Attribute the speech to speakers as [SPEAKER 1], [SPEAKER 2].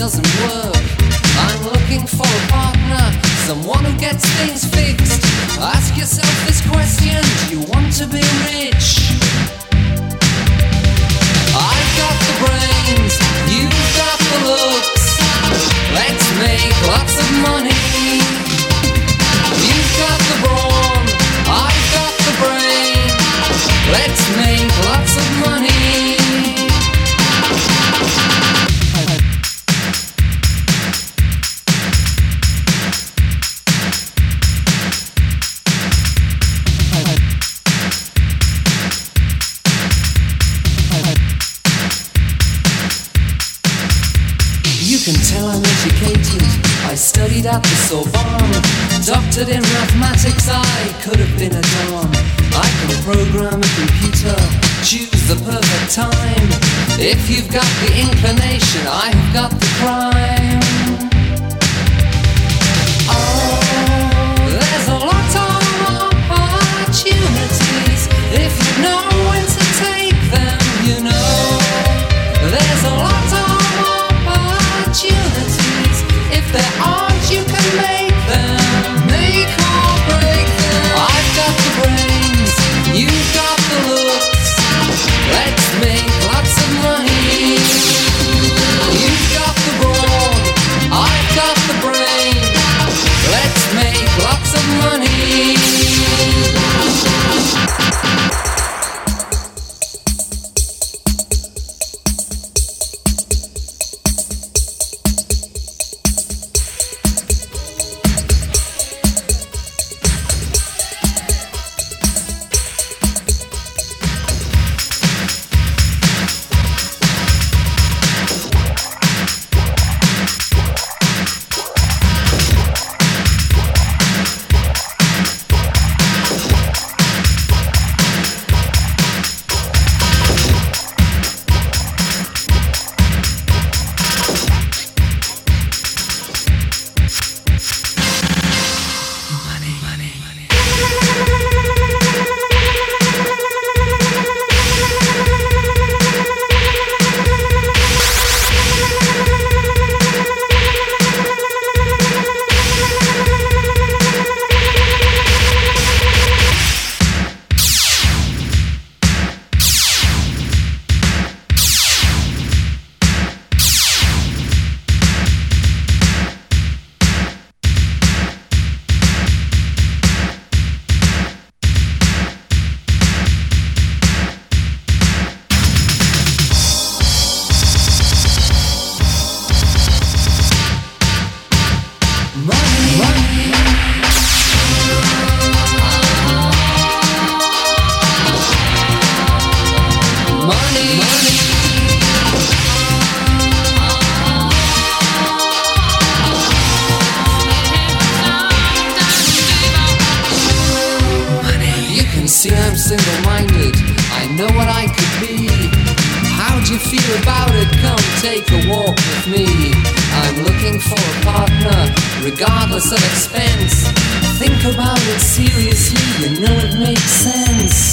[SPEAKER 1] doesn't work. I'm looking for a partner, someone who gets things fixed. Ask yourself this question, do you want to be rich? I've got the brains, you've got the looks. Let's make lots of money. You've got the brawn, I've got the brain. Let's make lots of money. You can tell I'm educated. I studied at the Sorbonne, doctored in mathematics. I could have been a Don. I can program a computer, choose the perfect time. If you've got the inclination, I've got the crime. Oh, there's a lot of opportunities. If you know when to take them, you know. There's a lot of opportunities. If there aren't, you can make them. Make or break them. I've got the brains, you've got the looks. Let's make lots of money. You've got the brawn, I've got the brain. Let's make lots of money. I'm single-minded, I know what I could be. How'd you feel about it? Come take a walk with me. I'm looking for a partner, regardless of expense. Think about it seriously, you know it makes sense.